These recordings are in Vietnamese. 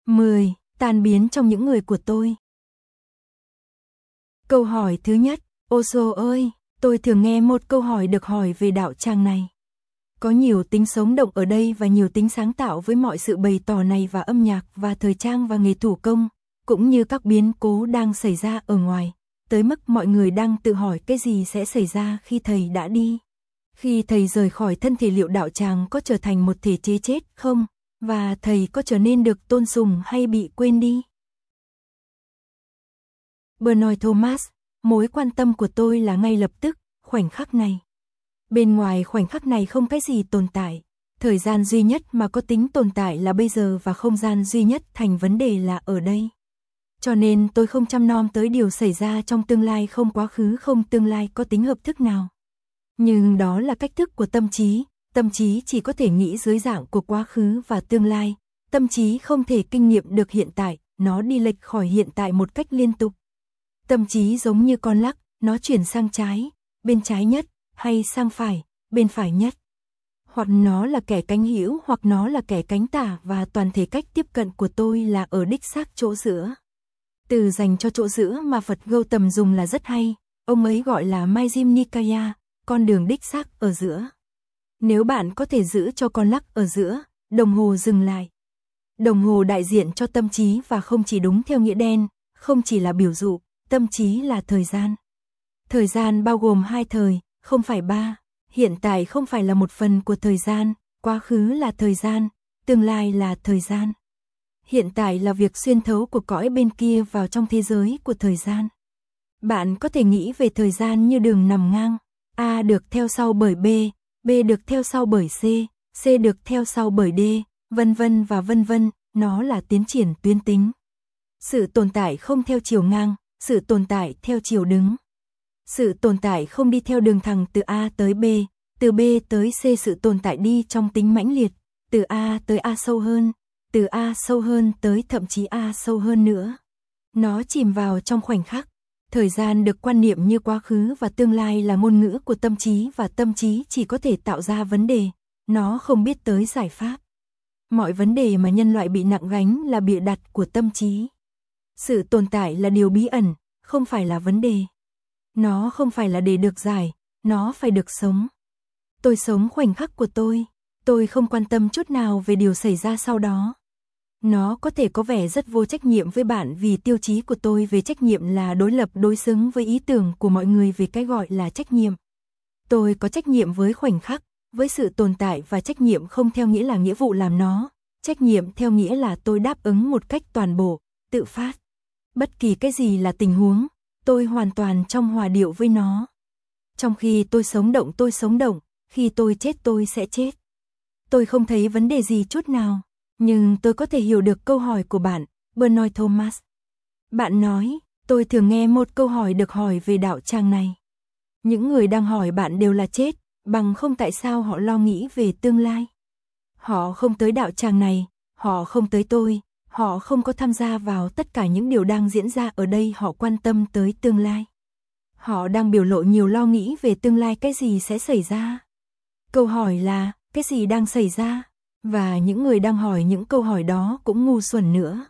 10. Tan biến trong những người của tôi. Câu hỏi thứ nhất, Osho ơi, tôi thường nghe một câu hỏi được hỏi về đạo tràng này. Có nhiều tính sống động ở đây và nhiều tính sáng tạo với mọi sự bày tỏ này và âm nhạc và thời trang và nghề thủ công, cũng như các biến cố đang xảy ra ở ngoài, tới mức mọi người đang tự hỏi cái gì sẽ xảy ra khi thầy đã đi. Khi thầy rời khỏi thân thể liệu đạo tràng có trở thành một thể chế chết không? Và thầy có trở nên được tôn sùng hay bị quên đi? Bernard Thomas, mối quan tâm của tôi là ngay lập tức, khoảnh khắc này. Bên ngoài khoảnh khắc này không cái gì tồn tại. Thời gian duy nhất mà có tính tồn tại là bây giờ và không gian duy nhất thành vấn đề là ở đây. Cho nên tôi không chăm nom tới điều xảy ra trong tương lai, không quá khứ, không tương lai có tính hợp thức nào. Nhưng đó là cách thức của tâm trí chỉ có thể nghĩ dưới dạng của quá khứ và tương lai, tâm trí không thể kinh nghiệm được hiện tại, nó đi lệch khỏi hiện tại một cách liên tục. Tâm trí giống như con lắc, nó chuyển sang trái, bên trái nhất, hay sang phải, bên phải nhất. Hoặc nó là kẻ cánh hữu hoặc nó là kẻ cánh tả và toàn thể cách tiếp cận của tôi là ở đích xác chỗ giữa. Từ dành cho chỗ giữa mà Phật Gautam dùng là rất hay, ông ấy gọi là Majjhima Nikaya, con đường đích xác ở giữa. Nếu bạn có thể giữ cho con lắc ở giữa, đồng hồ dừng lại. Đồng hồ đại diện cho tâm trí và không chỉ đúng theo nghĩa đen, không chỉ là biểu dụ, tâm trí là thời gian. Thời gian bao gồm 2 thời, không phải 3. Hiện tại không phải là một phần của thời gian, quá khứ là thời gian, tương lai là thời gian. Hiện tại là việc xuyên thấu của cõi bên kia vào trong thế giới của thời gian. Bạn có thể nghĩ về thời gian như đường nằm ngang, A được theo sau bởi B, B được theo sau bởi C, C được theo sau bởi D, vân vân và vân vân, nó là tiến triển tuyến tính. Sự tồn tại không theo chiều ngang, sự tồn tại theo chiều đứng. Sự tồn tại không đi theo đường thẳng từ A tới B, từ B tới C, sự tồn tại đi trong tính mãnh liệt, từ A tới A sâu hơn, từ A sâu hơn tới thậm chí A sâu hơn nữa. Nó chìm vào trong khoảnh khắc. Thời gian được quan niệm như quá khứ và tương lai là ngôn ngữ của tâm trí và tâm trí chỉ có thể tạo ra vấn đề, nó không biết tới giải pháp. Mọi vấn đề mà nhân loại bị nặng gánh là bịa đặt của tâm trí. Sự tồn tại là điều bí ẩn, không phải là vấn đề. Nó không phải là để được giải, nó phải được sống. Tôi sống khoảnh khắc của tôi không quan tâm chút nào về điều xảy ra sau đó. Nó có thể có vẻ rất vô trách nhiệm với bạn vì tiêu chí của tôi về trách nhiệm là đối lập đối xứng với ý tưởng của mọi người về cái gọi là trách nhiệm. Tôi có trách nhiệm với khoảnh khắc, với sự tồn tại và trách nhiệm không theo nghĩa là nghĩa vụ làm nó. Trách nhiệm theo nghĩa là tôi đáp ứng một cách toàn bộ, tự phát. Bất kỳ cái gì là tình huống, tôi hoàn toàn trong hòa điệu với nó. Trong khi tôi sống động, khi tôi chết tôi sẽ chết. Tôi không thấy vấn đề gì chút nào, nhưng tôi có thể hiểu được câu hỏi của bạn, Bernard Thomas. Bạn nói, tôi thường nghe một câu hỏi được hỏi về đạo tràng này. Những người đang hỏi bạn đều là chết, bằng không tại sao họ lo nghĩ về tương lai. Họ không tới đạo tràng này, họ không tới tôi, họ không có tham gia vào tất cả những điều đang diễn ra ở đây, họ quan tâm tới tương lai. Họ đang biểu lộ nhiều lo nghĩ về tương lai, cái gì sẽ xảy ra. Câu hỏi là, cái gì đang xảy ra? Và những người đang hỏi những câu hỏi đó cũng ngu xuẩn nữa.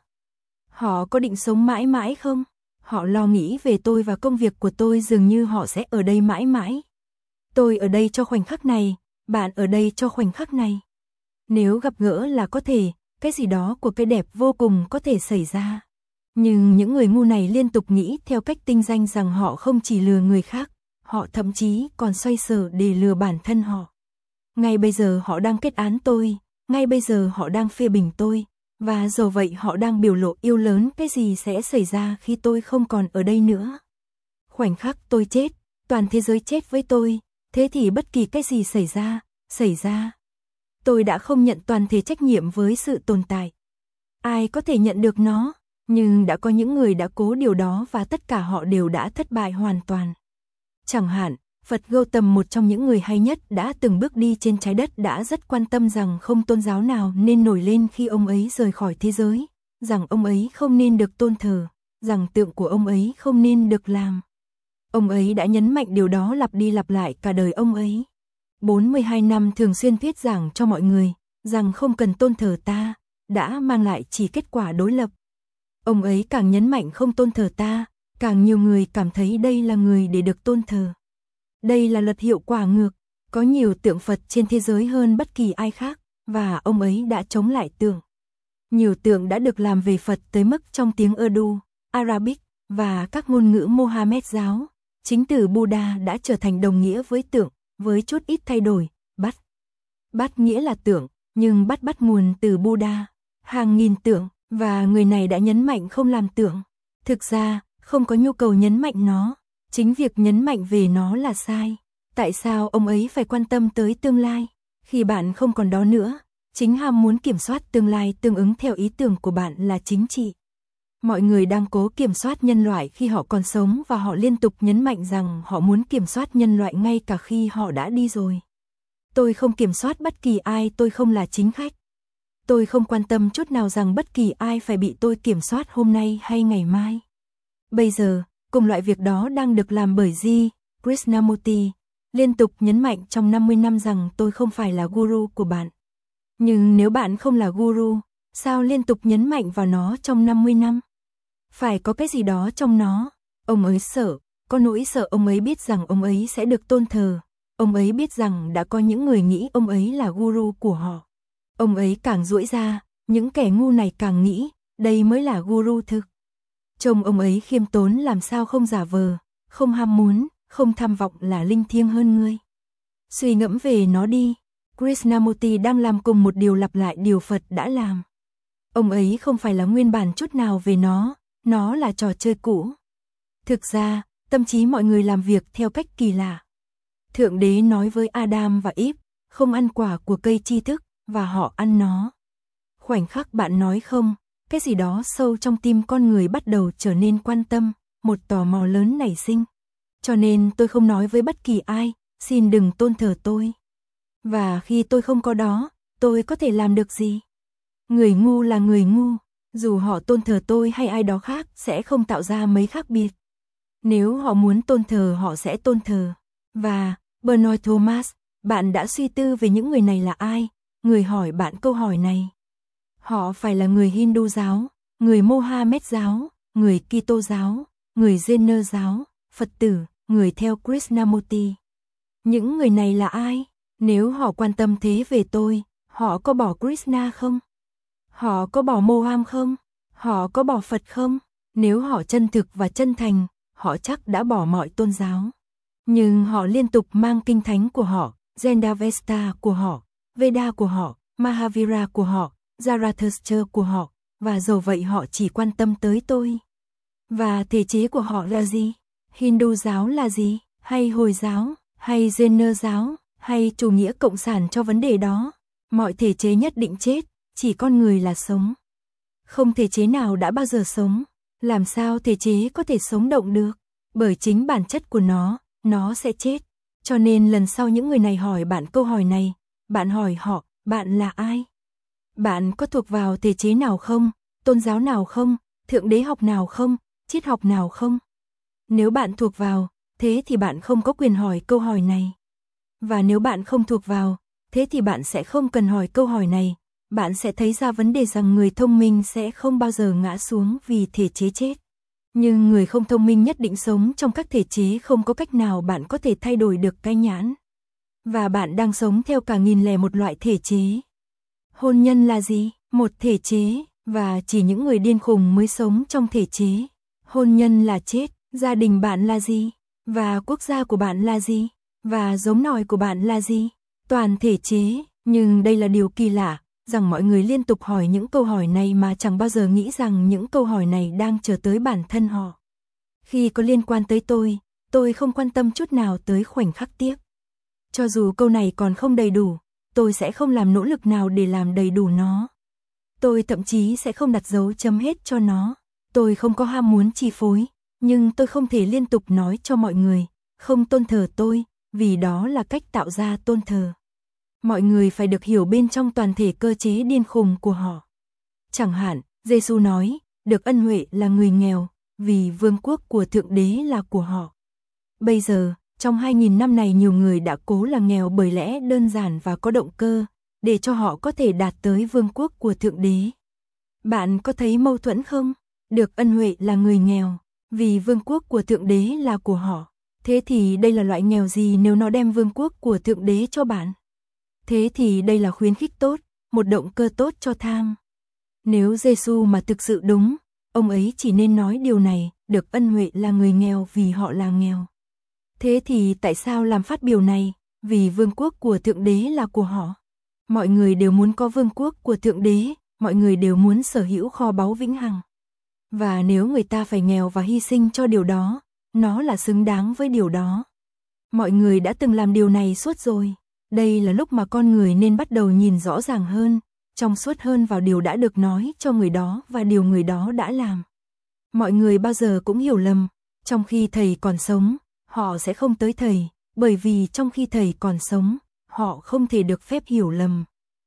Họ có định sống mãi mãi không? Họ lo nghĩ về tôi và công việc của tôi, dường như họ sẽ ở đây mãi mãi. Tôi ở đây cho khoảnh khắc này, bạn ở đây cho khoảnh khắc này. Nếu gặp gỡ là có thể, cái gì đó của cái đẹp vô cùng có thể xảy ra. Nhưng những người ngu này liên tục nghĩ theo cách tinh danh rằng họ không chỉ lừa người khác, họ thậm chí còn xoay sở để lừa bản thân họ. Ngay bây giờ họ đang kết án tôi, ngay bây giờ họ đang phê bình tôi, và dù vậy họ đang biểu lộ yêu lớn cái gì sẽ xảy ra khi tôi không còn ở đây nữa. Khoảnh khắc tôi chết, toàn thế giới chết với tôi, thế thì bất kỳ cái gì xảy ra. Tôi đã không nhận toàn thể trách nhiệm với sự tồn tại. Ai có thể nhận được nó, nhưng đã có những người đã cố điều đó và tất cả họ đều đã thất bại hoàn toàn. Chẳng hạn, Phật Gautam, một trong những người hay nhất đã từng bước đi trên trái đất, đã rất quan tâm rằng không tôn giáo nào nên nổi lên khi ông ấy rời khỏi thế giới, rằng ông ấy không nên được tôn thờ, rằng tượng của ông ấy không nên được làm. Ông ấy đã nhấn mạnh điều đó lặp đi lặp lại cả đời ông ấy. 42 năm thường xuyên thuyết giảng cho mọi người, rằng không cần tôn thờ ta, đã mang lại chỉ kết quả đối lập. Ông ấy càng nhấn mạnh không tôn thờ ta, càng nhiều người cảm thấy đây là người để được tôn thờ. Đây là luật hiệu quả ngược, có nhiều tượng Phật trên thế giới hơn bất kỳ ai khác, và ông ấy đã chống lại tượng. Nhiều tượng đã được làm về Phật tới mức trong tiếng Urdu, Arabic và các ngôn ngữ Mohammed giáo, chính từ Buddha đã trở thành đồng nghĩa với tượng, với chút ít thay đổi. Bát nghĩa là tượng, nhưng bắt nguồn từ Buddha. Hàng nghìn tượng, và người này đã nhấn mạnh không làm tượng. Thực ra, không có nhu cầu nhấn mạnh nó, chính việc nhấn mạnh về nó là sai. Tại sao ông ấy phải quan tâm tới tương lai? Khi bạn không còn đó nữa, chính ham muốn kiểm soát tương lai tương ứng theo ý tưởng của bạn là chính trị. Mọi người đang cố kiểm soát nhân loại khi họ còn sống và họ liên tục nhấn mạnh rằng họ muốn kiểm soát nhân loại ngay cả khi họ đã đi rồi. Tôi không kiểm soát bất kỳ ai, tôi không là chính khách. Tôi không quan tâm chút nào rằng bất kỳ ai phải bị tôi kiểm soát hôm nay hay ngày mai. Bây giờ, cùng loại việc đó đang được làm bởi G. Krishnamurti, liên tục nhấn mạnh trong 50 năm rằng tôi không phải là guru của bạn. Nhưng nếu bạn không là guru, sao liên tục nhấn mạnh vào nó trong 50 năm? Phải có cái gì đó trong nó. Ông ấy sợ, có nỗi sợ ông ấy biết rằng ông ấy sẽ được tôn thờ. Ông ấy biết rằng đã có những người nghĩ ông ấy là guru của họ. Ông ấy càng duỗi ra, những kẻ ngu này càng nghĩ, đây mới là guru thực. Trông ông ấy khiêm tốn làm sao không giả vờ, không ham muốn, không tham vọng là linh thiêng hơn ngươi. Suy ngẫm về nó đi, Krishnamurti đang làm cùng một điều lặp lại điều Phật đã làm. Ông ấy không phải là nguyên bản chút nào về nó là trò chơi cũ. Thực ra, tâm trí mọi người làm việc theo cách kỳ lạ. Thượng đế nói với Adam và Eve, không ăn quả của cây tri thức, và họ ăn nó. Khoảnh khắc bạn nói không, cái gì đó sâu trong tim con người bắt đầu trở nên quan tâm, một tò mò lớn nảy sinh. Cho nên tôi không nói với bất kỳ ai, xin đừng tôn thờ tôi. Và khi tôi không có đó, tôi có thể làm được gì? Người ngu là người ngu, dù họ tôn thờ tôi hay ai đó khác sẽ không tạo ra mấy khác biệt. Nếu họ muốn tôn thờ họ sẽ tôn thờ. Và, Bernard Thomas, bạn đã suy tư về những người này là ai? Người hỏi bạn câu hỏi này. Họ phải là người Hindu giáo, người Mohammed giáo, người Kitô giáo, người Jain giáo, Phật tử, người theo Krishnamurti. Những người này là ai? Nếu họ quan tâm thế về tôi, họ có bỏ Krishna không? Họ có bỏ Moham không? Họ có bỏ Phật không? Nếu họ chân thực và chân thành, họ chắc đã bỏ mọi tôn giáo. Nhưng họ liên tục mang kinh thánh của họ, Zendavesta của họ, Veda của họ, Mahavira của họ, Zarathustra của họ, và dầu vậy họ chỉ quan tâm tới tôi. Và thể chế của họ là gì? Hindu giáo là gì? Hay Hồi giáo? Hay Jain giáo? Hay chủ nghĩa cộng sản cho vấn đề đó? Mọi thể chế nhất định chết, chỉ con người là sống. Không thể chế nào đã bao giờ sống. Làm sao thể chế có thể sống động được? Bởi chính bản chất của nó sẽ chết. Cho nên lần sau những người này hỏi bạn câu hỏi này, bạn hỏi họ, bạn là ai? Bạn có thuộc vào thể chế nào không? Tôn giáo nào không? Thượng đế học nào không? Triết học nào không? Nếu bạn thuộc vào, thế thì bạn không có quyền hỏi câu hỏi này. Và nếu bạn không thuộc vào, thế thì bạn sẽ không cần hỏi câu hỏi này. Bạn sẽ thấy ra vấn đề rằng người thông minh sẽ không bao giờ ngã xuống vì thể chế chết. Nhưng người không thông minh nhất định sống trong các thể chế, không có cách nào bạn có thể thay đổi được cái nhãn. Và bạn đang sống theo cả 1001 loại thể chế. Hôn nhân là gì? Một thể chế, và chỉ những người điên khùng mới sống trong thể chế. Hôn nhân là chết, gia đình bạn là gì? Và quốc gia của bạn là gì? Và giống nòi của bạn là gì? Toàn thể chế, nhưng đây là điều kỳ lạ, rằng mọi người liên tục hỏi những câu hỏi này mà chẳng bao giờ nghĩ rằng những câu hỏi này đang trở tới bản thân họ. Khi có liên quan tới tôi không quan tâm chút nào tới khoảnh khắc tiếc. Cho dù câu này còn không đầy đủ, tôi sẽ không làm nỗ lực nào để làm đầy đủ nó. Tôi thậm chí sẽ không đặt dấu chấm hết cho nó. Tôi không có ham muốn chi phối, nhưng tôi không thể liên tục nói cho mọi người, không tôn thờ tôi, vì đó là cách tạo ra tôn thờ. Mọi người phải được hiểu bên trong toàn thể cơ chế điên khùng của họ. Chẳng hạn, Giêsu nói, được ân huệ là người nghèo, vì vương quốc của Thượng Đế là của họ. Bây giờ, trong 2000 năm này nhiều người đã cố là nghèo bởi lẽ đơn giản và có động cơ, để cho họ có thể đạt tới vương quốc của Thượng Đế. Bạn có thấy mâu thuẫn không? Được ân huệ là người nghèo, vì vương quốc của Thượng Đế là của họ. Thế thì đây là loại nghèo gì nếu nó đem vương quốc của Thượng Đế cho bạn? Thế thì đây là khuyến khích tốt, một động cơ tốt cho tham. Nếu Giêsu mà thực sự đúng, ông ấy chỉ nên nói điều này, được ân huệ là người nghèo vì họ là nghèo. Thế thì tại sao làm phát biểu này? Vì vương quốc của Thượng Đế là của họ. Mọi người đều muốn có vương quốc của Thượng Đế, mọi người đều muốn sở hữu kho báu vĩnh hằng. Và nếu người ta phải nghèo và hy sinh cho điều đó, nó là xứng đáng với điều đó. Mọi người đã từng làm điều này suốt rồi. Đây là lúc mà con người nên bắt đầu nhìn rõ ràng hơn, trong suốt hơn vào điều đã được nói cho người đó và điều người đó đã làm. Mọi người bao giờ cũng hiểu lầm, trong khi thầy còn sống, họ sẽ không tới thầy, bởi vì trong khi thầy còn sống, họ không thể được phép hiểu lầm.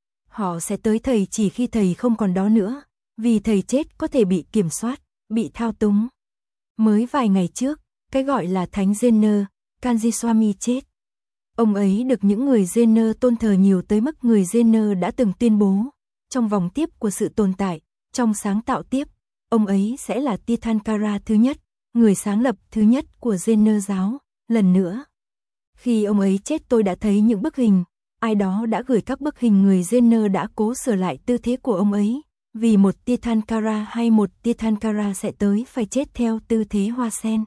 Họ sẽ tới thầy chỉ khi thầy không còn đó nữa, vì thầy chết có thể bị kiểm soát, bị thao túng. Mới vài ngày trước, cái gọi là Thánh Jenner, Kanji Swami chết. Ông ấy được những người Jenner tôn thờ nhiều tới mức người Jenner đã từng tuyên bố, trong vòng tiếp của sự tồn tại, trong sáng tạo tiếp, ông ấy sẽ là Tirthankara thứ nhất, người sáng lập thứ nhất của Jenner giáo. Lần nữa, khi ông ấy chết tôi đã thấy những bức hình, ai đó đã gửi các bức hình người Jenner đã cố sửa lại tư thế của ông ấy, vì một Tirthankara hay một Tirthankara sẽ tới phải chết theo tư thế hoa sen.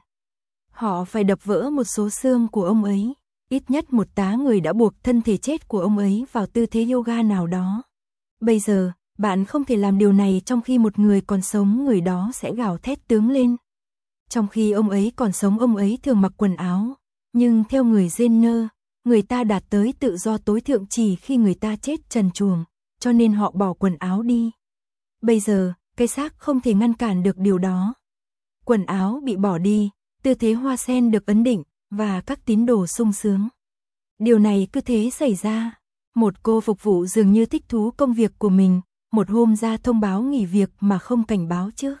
Họ phải đập vỡ một số xương của ông ấy, ít nhất một tá người đã buộc thân thể chết của ông ấy vào tư thế yoga nào đó. Bây giờ, bạn không thể làm điều này trong khi một người còn sống, người đó sẽ gào thét tướng lên. Trong khi ông ấy còn sống ông ấy thường mặc quần áo, nhưng theo người Jenner, người ta đạt tới tự do tối thượng chỉ khi người ta chết trần truồng, cho nên họ bỏ quần áo đi. Bây giờ, cái xác không thể ngăn cản được điều đó. Quần áo bị bỏ đi, tư thế hoa sen được ấn định, và các tín đồ sung sướng. Điều này cứ thế xảy ra. Một cô phục vụ dường như thích thú công việc của mình, một hôm ra thông báo nghỉ việc mà không cảnh báo trước.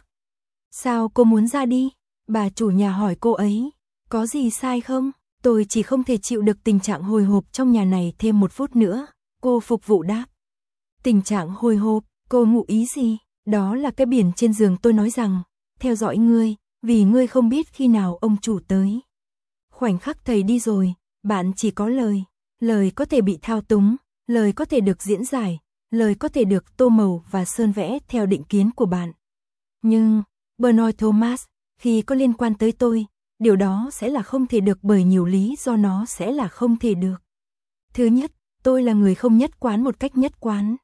Sao cô muốn ra đi? Bà chủ nhà hỏi cô ấy, có gì sai không? Tôi chỉ không thể chịu được tình trạng hồi hộp trong nhà này thêm một phút nữa, cô phục vụ đáp. Tình trạng hồi hộp, cô ngụ ý gì? Đó là cái biển trên giường tôi nói rằng, theo dõi ngươi, vì ngươi không biết khi nào ông chủ tới. Khoảnh khắc thầy đi rồi, bạn chỉ có lời. Lời có thể bị thao túng, lời có thể được diễn giải, lời có thể được tô màu và sơn vẽ theo định kiến của bạn. Nhưng, Bernard Thomas, khi có liên quan tới tôi, điều đó sẽ là không thể được bởi nhiều lý do nó sẽ là không thể được. Thứ nhất, tôi là người không nhất quán một cách nhất quán.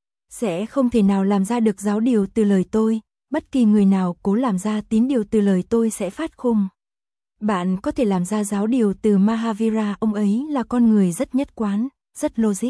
Sẽ không thể nào làm ra được giáo điều từ lời tôi, bất kỳ người nào cố làm ra tín điều từ lời tôi sẽ phát khùng. Bạn có thể làm ra giáo điều từ Mahavira, ông ấy là con người rất nhất quán, rất logic.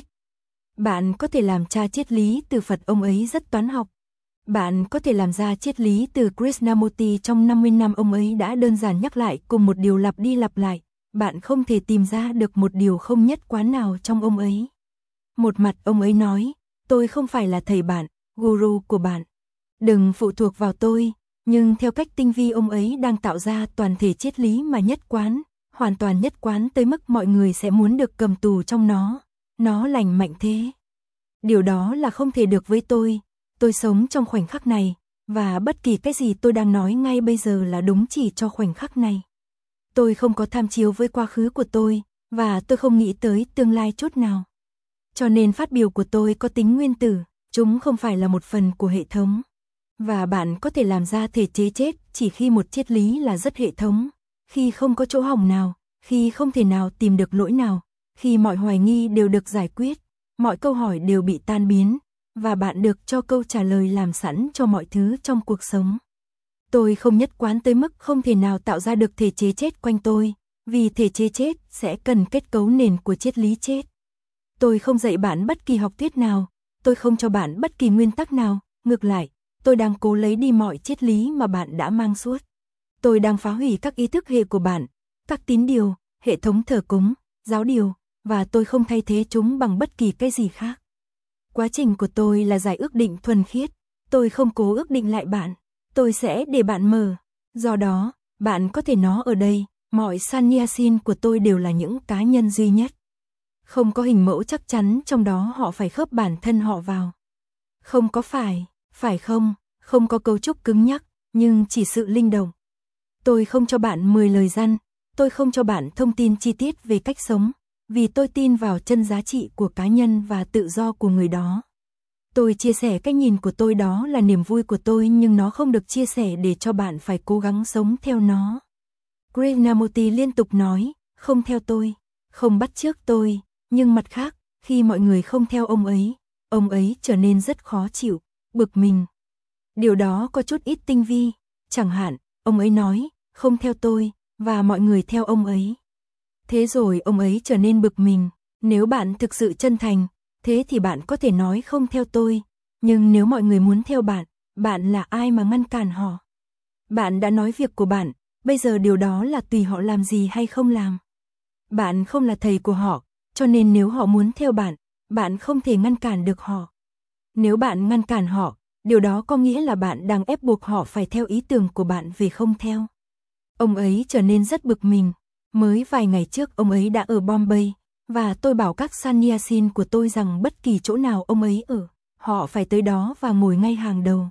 Bạn có thể làm tra triết lý từ Phật, ông ấy rất toán học. Bạn có thể làm ra triết lý từ Krishnamurti, trong 50 năm ông ấy đã đơn giản nhắc lại cùng một điều lặp đi lặp lại. Bạn không thể tìm ra được một điều không nhất quán nào trong ông ấy. Một mặt ông ấy nói, tôi không phải là thầy bạn, guru của bạn. Đừng phụ thuộc vào tôi. Nhưng theo cách tinh vi ông ấy đang tạo ra toàn thể triết lý mà nhất quán, hoàn toàn nhất quán tới mức mọi người sẽ muốn được cầm tù trong nó. Nó lành mạnh thế. Điều đó là không thể được với tôi. Tôi sống trong khoảnh khắc này, và bất kỳ cái gì tôi đang nói ngay bây giờ là đúng chỉ cho khoảnh khắc này. Tôi không có tham chiếu với quá khứ của tôi, và tôi không nghĩ tới tương lai chút nào. Cho nên phát biểu của tôi có tính nguyên tử, chúng không phải là một phần của hệ thống. Và bạn có thể làm ra thể chế chết chỉ khi một triết lý là rất hệ thống, khi không có chỗ hỏng nào, khi không thể nào tìm được lỗi nào, khi mọi hoài nghi đều được giải quyết, mọi câu hỏi đều bị tan biến, và bạn được cho câu trả lời làm sẵn cho mọi thứ trong cuộc sống. Tôi không nhất quán tới mức không thể nào tạo ra được thể chế chết quanh tôi, vì thể chế chết sẽ cần kết cấu nền của triết lý chết. Tôi không dạy bạn bất kỳ học thuyết nào, tôi không cho bạn bất kỳ nguyên tắc nào, ngược lại, tôi đang cố lấy đi mọi triết lý mà bạn đã mang suốt. Tôi đang phá hủy các ý thức hệ của bạn, các tín điều, hệ thống thờ cúng, giáo điều, và tôi không thay thế chúng bằng bất kỳ cái gì khác. Quá trình của tôi là giải ước định thuần khiết, tôi không cố ước định lại bạn, tôi sẽ để bạn mở. Do đó, bạn có thể nó ở đây, mọi sannyasin của tôi đều là những cá nhân duy nhất. Không có hình mẫu chắc chắn trong đó họ phải khớp bản thân họ vào. Không có phải không, không có cấu trúc cứng nhắc, nhưng chỉ sự linh động. Tôi không cho bạn 10 lời răn, tôi không cho bạn thông tin chi tiết về cách sống, vì tôi tin vào chân giá trị của cá nhân và tự do của người đó. Tôi chia sẻ cách nhìn của tôi, đó là niềm vui của tôi, nhưng nó không được chia sẻ để cho bạn phải cố gắng sống theo nó. Krishnamurti liên tục nói, không theo tôi, không bắt chước tôi, nhưng mặt khác, khi mọi người không theo ông ấy trở nên rất khó chịu, bực mình. Điều đó có chút ít tinh vi, chẳng hạn, ông ấy nói, không theo tôi, và mọi người theo ông ấy. Thế rồi ông ấy trở nên bực mình. Nếu bạn thực sự chân thành, thế thì bạn có thể nói không theo tôi, nhưng nếu mọi người muốn theo bạn, bạn là ai mà ngăn cản họ? Bạn đã nói việc của bạn, bây giờ điều đó là tùy họ làm gì hay không làm. Bạn không là thầy của họ, cho nên nếu họ muốn theo bạn, bạn không thể ngăn cản được họ. Nếu bạn ngăn cản họ, điều đó có nghĩa là bạn đang ép buộc họ phải theo ý tưởng của bạn về không theo. Ông ấy trở nên rất bực mình. Mới vài ngày trước ông ấy đã ở Bombay, và tôi bảo các sannyasin của tôi rằng bất kỳ chỗ nào ông ấy ở, họ phải tới đó và ngồi ngay hàng đầu.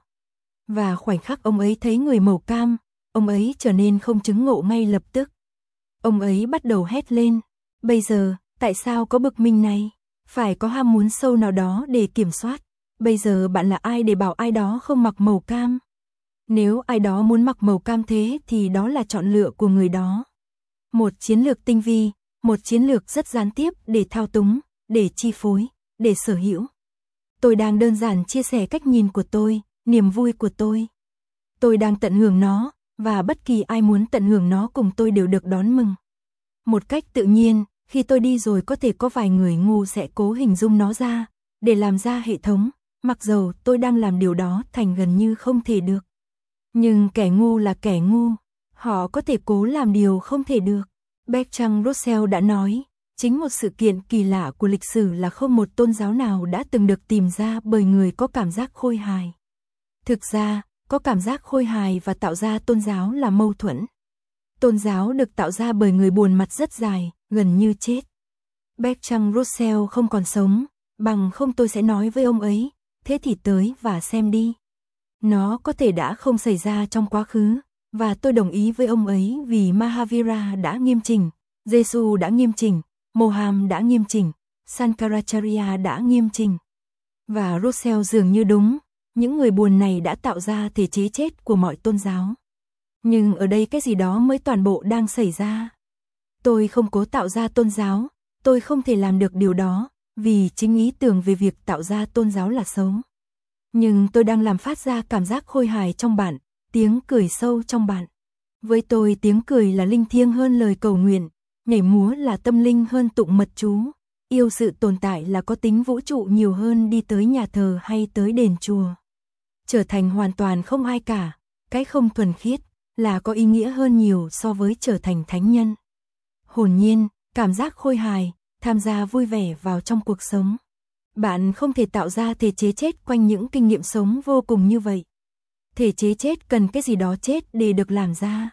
Và khoảnh khắc ông ấy thấy người màu cam, ông ấy trở nên không chứng ngộ ngay lập tức. Ông ấy bắt đầu hét lên, bây giờ, tại sao có bực mình này? Phải có ham muốn sâu nào đó để kiểm soát. Bây giờ bạn là ai để bảo ai đó không mặc màu cam? Nếu ai đó muốn mặc màu cam thế thì đó là chọn lựa của người đó. Một chiến lược tinh vi, một chiến lược rất gián tiếp để thao túng, để chi phối, để sở hữu. Tôi đang đơn giản chia sẻ cách nhìn của tôi, niềm vui của tôi. Tôi đang tận hưởng nó, và bất kỳ ai muốn tận hưởng nó cùng tôi đều được đón mừng. Một cách tự nhiên, khi tôi đi rồi có thể có vài người ngu sẽ cố hình dung nó ra, để làm ra hệ thống, mặc dầu tôi đang làm điều đó thành gần như không thể được. Nhưng kẻ ngu là kẻ ngu, họ có thể cố làm điều không thể được. Bertrand Russell đã nói, chính một sự kiện kỳ lạ của lịch sử là không một tôn giáo nào đã từng được tìm ra bởi người có cảm giác khôi hài. Thực ra, có cảm giác khôi hài và tạo ra tôn giáo là mâu thuẫn. Tôn giáo được tạo ra bởi người buồn mặt rất dài, gần như chết. Bertrand Russell không còn sống, bằng không tôi sẽ nói với ông ấy, thế thì tới và xem đi. Nó có thể đã không xảy ra trong quá khứ, và tôi đồng ý với ông ấy vì Mahavira đã nghiêm chỉnh, Giêsu đã nghiêm chỉnh, Mohammed đã nghiêm chỉnh, Sankaracharya đã nghiêm chỉnh. Và Russell dường như đúng, những người buồn này đã tạo ra thể chế chết của mọi tôn giáo. Nhưng ở đây cái gì đó mới toàn bộ đang xảy ra. Tôi không cố tạo ra tôn giáo, tôi không thể làm được điều đó, vì chính ý tưởng về việc tạo ra tôn giáo là xấu. Nhưng tôi đang làm phát ra cảm giác khôi hài trong bạn, tiếng cười sâu trong bạn. Với tôi tiếng cười là linh thiêng hơn lời cầu nguyện, nhảy múa là tâm linh hơn tụng mật chú, yêu sự tồn tại là có tính vũ trụ nhiều hơn đi tới nhà thờ hay tới đền chùa. Trở thành hoàn toàn không ai cả, cái không thuần khiết, là có ý nghĩa hơn nhiều so với trở thành thánh nhân. Hồn nhiên, cảm giác khôi hài, tham gia vui vẻ vào trong cuộc sống. Bạn không thể tạo ra thể chế chết quanh những kinh nghiệm sống vô cùng như vậy. Thể chế chết cần cái gì đó chết để được làm ra.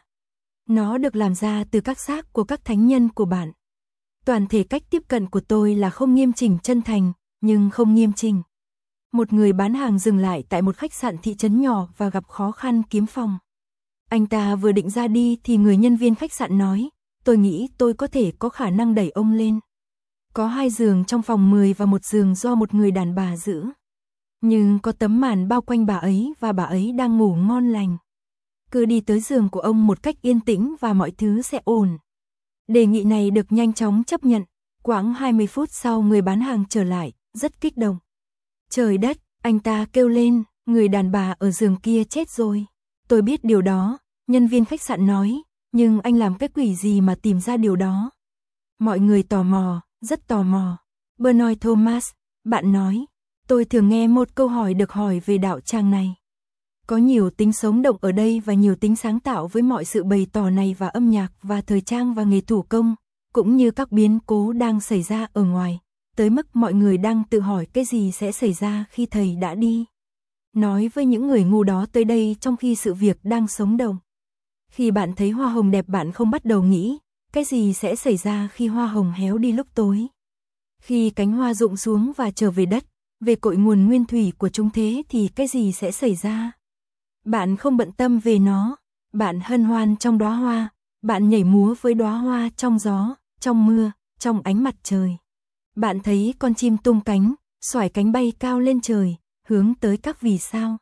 Nó được làm ra từ các xác của các thánh nhân của bạn. Toàn thể cách tiếp cận của tôi là không nghiêm chỉnh chân thành, nhưng không nghiêm chỉnh. Một người bán hàng dừng lại tại một khách sạn thị trấn nhỏ và gặp khó khăn kiếm phòng. Anh ta vừa định ra đi thì người nhân viên khách sạn nói, tôi nghĩ tôi có thể có khả năng đẩy ông lên. Có 2 giường trong phòng 10 và 1 giường do một người đàn bà giữ. Nhưng có tấm màn bao quanh bà ấy và bà ấy đang ngủ ngon lành. Cứ đi tới giường của ông một cách yên tĩnh và mọi thứ sẽ ổn. Đề nghị này được nhanh chóng chấp nhận. Khoảng 20 phút sau người bán hàng trở lại, rất kích động. Trời đất, anh ta kêu lên, người đàn bà ở giường kia chết rồi. Tôi biết điều đó, nhân viên khách sạn nói, nhưng anh làm cái quỷ gì mà tìm ra điều đó? Mọi người tò mò, rất tò mò. Bernard Thomas, bạn nói, tôi thường nghe một câu hỏi được hỏi về đạo tràng này. Có nhiều tính sống động ở đây và nhiều tính sáng tạo với mọi sự bày tỏ này và âm nhạc và thời trang và nghề thủ công, cũng như các biến cố đang xảy ra ở ngoài, tới mức mọi người đang tự hỏi cái gì sẽ xảy ra khi thầy đã đi. Nói với những người ngu đó tới đây trong khi sự việc đang sống động. Khi bạn thấy hoa hồng đẹp bạn không bắt đầu nghĩ, cái gì sẽ xảy ra khi hoa hồng héo đi lúc tối. Khi cánh hoa rụng xuống và trở về đất, về cội nguồn nguyên thủy của chúng thế thì cái gì sẽ xảy ra? Bạn không bận tâm về nó, bạn hân hoan trong đóa hoa, bạn nhảy múa với đóa hoa trong gió, trong mưa, trong ánh mặt trời. Bạn thấy con chim tung cánh, xoải cánh bay cao lên trời, hướng tới các vì sao.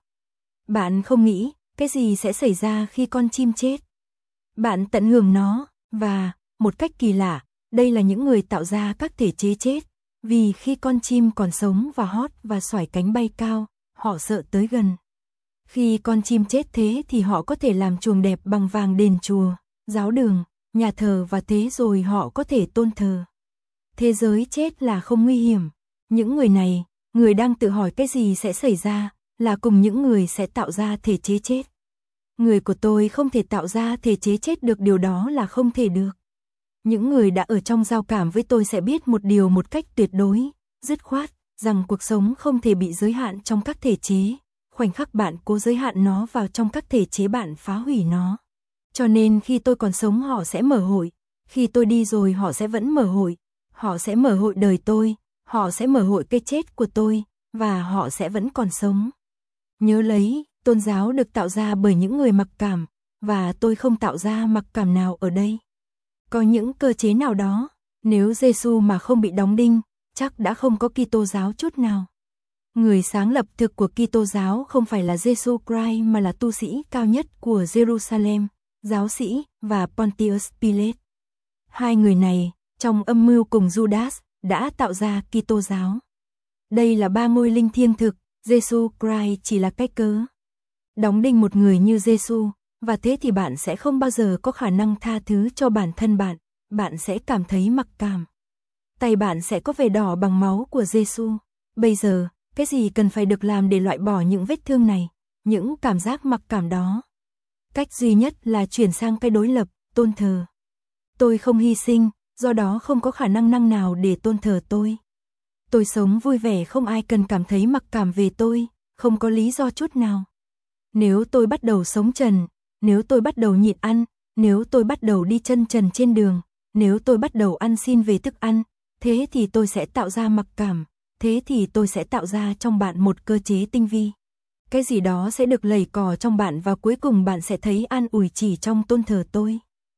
Bạn không nghĩ cái gì sẽ xảy ra khi con chim chết. Bạn tận hưởng nó, và, một cách kỳ lạ, đây là những người tạo ra các thể chế chết. Vì khi con chim còn sống và hót và xoải cánh bay cao, họ sợ tới gần. Khi con chim chết thế thì họ có thể làm chuồng đẹp bằng vàng đền chùa, giáo đường, nhà thờ và thế rồi họ có thể tôn thờ. Thế giới chết là không nguy hiểm. Những người này, người đang tự hỏi cái gì sẽ xảy ra, là cùng những người sẽ tạo ra thể chế chết. Người của tôi không thể tạo ra thể chế chết được, điều đó là không thể được. Những người đã ở trong giao cảm với tôi sẽ biết một điều một cách tuyệt đối, dứt khoát, rằng cuộc sống không thể bị giới hạn trong các thể chế. Khoảnh khắc bạn cố giới hạn nó vào trong các thể chế bạn phá hủy nó. Cho nên khi tôi còn sống họ sẽ mở hội, khi tôi đi rồi họ sẽ vẫn mở hội, họ sẽ mở hội đời tôi, họ sẽ mở hội cái chết của tôi, và họ sẽ vẫn còn sống. Nhớ lấy, tôn giáo được tạo ra bởi những người mặc cảm, và tôi không tạo ra mặc cảm nào ở đây. Có những cơ chế nào đó, nếu Giêsu mà không bị đóng đinh, chắc đã không có Kitô giáo chút nào. Người sáng lập thực của Kitô giáo không phải là Giêsu Christ mà là tu sĩ cao nhất của Jerusalem, giáo sĩ và Pontius Pilate. Hai người này, trong âm mưu cùng Judas, đã tạo ra Kitô giáo. Đây là ba ngôi linh thiêng thực, Giêsu Christ chỉ là cái cớ. Đóng đinh một người như Giêsu, và thế thì bạn sẽ không bao giờ có khả năng tha thứ cho bản thân bạn sẽ cảm thấy mặc cảm. Tay bạn sẽ có vẻ đỏ bằng máu của Giêsu. Bây giờ, cái gì cần phải được làm để loại bỏ những vết thương này, những cảm giác mặc cảm đó? Cách duy nhất là chuyển sang cái đối lập, tôn thờ. Tôi không hy sinh, do đó không có khả năng nào để tôn thờ tôi. Tôi sống vui vẻ, không ai cần cảm thấy mặc cảm về tôi, không có lý do chút nào. Nếu tôi bắt đầu sống trần, nếu tôi bắt đầu nhịn ăn, nếu tôi bắt đầu đi chân trần trên đường, nếu tôi bắt đầu ăn xin về thức ăn, thế thì tôi sẽ tạo ra mặc cảm, thế thì tôi sẽ tạo ra trong bạn một cơ chế tinh vi. Cái gì đó sẽ được lầy cò trong bạn và cuối cùng bạn sẽ thấy an ủi chỉ trong tôn thờ tôi.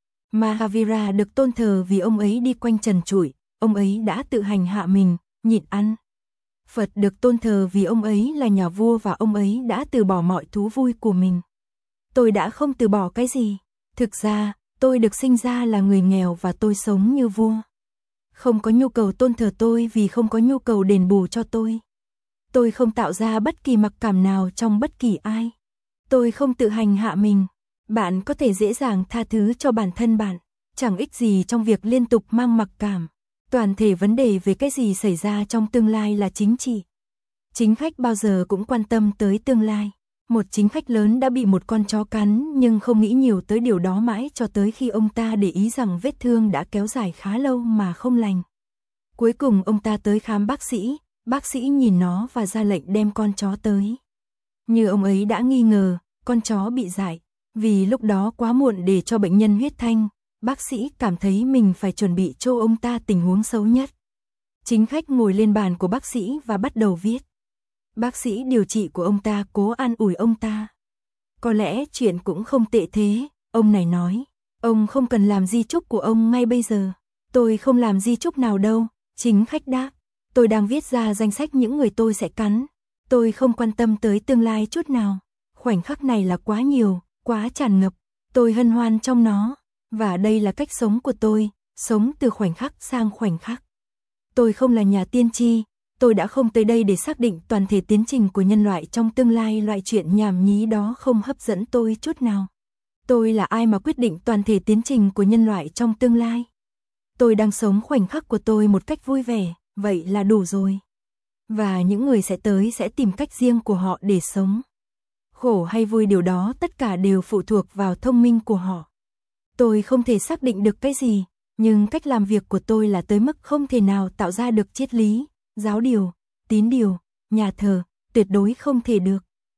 Mahavira được tôn thờ vì ông ấy đi quanh trần trụi, ông ấy đã tự hành hạ mình, nhịn ăn. Phật được tôn thờ vì ông ấy là nhà vua và ông ấy đã từ bỏ mọi thú vui của mình. Tôi đã không từ bỏ cái gì. Thực ra, tôi được sinh ra là người nghèo và tôi sống như vua. Không có nhu cầu tôn thờ tôi vì không có nhu cầu đền bù cho tôi. Tôi không tạo ra bất kỳ mặc cảm nào trong bất kỳ ai. Tôi không tự hành hạ mình. Bạn có thể dễ dàng tha thứ cho bản thân bạn. Chẳng ích gì trong việc liên tục mang mặc cảm. Toàn thể vấn đề về cái gì xảy ra trong tương lai là chính trị. Chính khách bao giờ cũng quan tâm tới tương lai. Một chính khách lớn đã bị một con chó cắn nhưng không nghĩ nhiều tới điều đó mãi cho tới khi ông ta để ý rằng vết thương đã kéo dài khá lâu mà không lành. Cuối cùng ông ta tới khám bác sĩ nhìn nó và ra lệnh đem con chó tới. Như ông ấy đã nghi ngờ, con chó bị dại, vì lúc đó quá muộn để cho bệnh nhân huyết thanh, bác sĩ cảm thấy mình phải chuẩn bị cho ông ta tình huống xấu nhất. Chính khách ngồi lên bàn của bác sĩ và bắt đầu viết. Bác sĩ điều trị của ông ta cố an ủi ông ta. Có lẽ chuyện cũng không tệ thế, ông này nói. Ông không cần làm di chúc của ông ngay bây giờ. Tôi không làm di chúc nào đâu, chính khách đáp. Tôi đang viết ra danh sách những người tôi sẽ cắn. Tôi không quan tâm tới tương lai chút nào. Khoảnh khắc này là quá nhiều, quá tràn ngập. Tôi hân hoan trong nó. Và đây là cách sống của tôi, sống từ khoảnh khắc sang khoảnh khắc. Tôi không là nhà tiên tri. Tôi đã không tới đây để xác định toàn thể tiến trình của nhân loại trong tương lai, loại chuyện nhảm nhí đó không hấp dẫn tôi chút nào. Tôi là ai mà quyết định toàn thể tiến trình của nhân loại trong tương lai? Tôi đang sống khoảnh khắc của tôi một cách vui vẻ, vậy là đủ rồi. Và những người sẽ tới sẽ tìm cách riêng của họ để sống. Khổ hay vui điều đó tất cả đều phụ thuộc vào thông minh của họ. Tôi không thể xác định được cái gì, nhưng cách làm việc của tôi là tới mức không thể nào tạo ra được triết lý, giáo điều, tín điều, nhà thờ, tuyệt đối không thể được.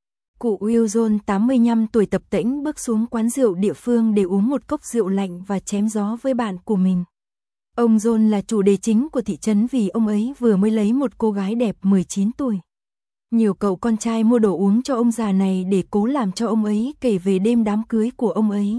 Cụ Wilson 85 tuổi tập tễnh bước xuống quán rượu địa phương để uống một cốc rượu lạnh và chém gió với bạn của mình. Ông John là chủ đề chính của thị trấn vì ông ấy vừa mới lấy một cô gái đẹp 19 tuổi. Nhiều cậu con trai mua đồ uống cho ông già này để cố làm cho ông ấy kể về đêm đám cưới của ông ấy.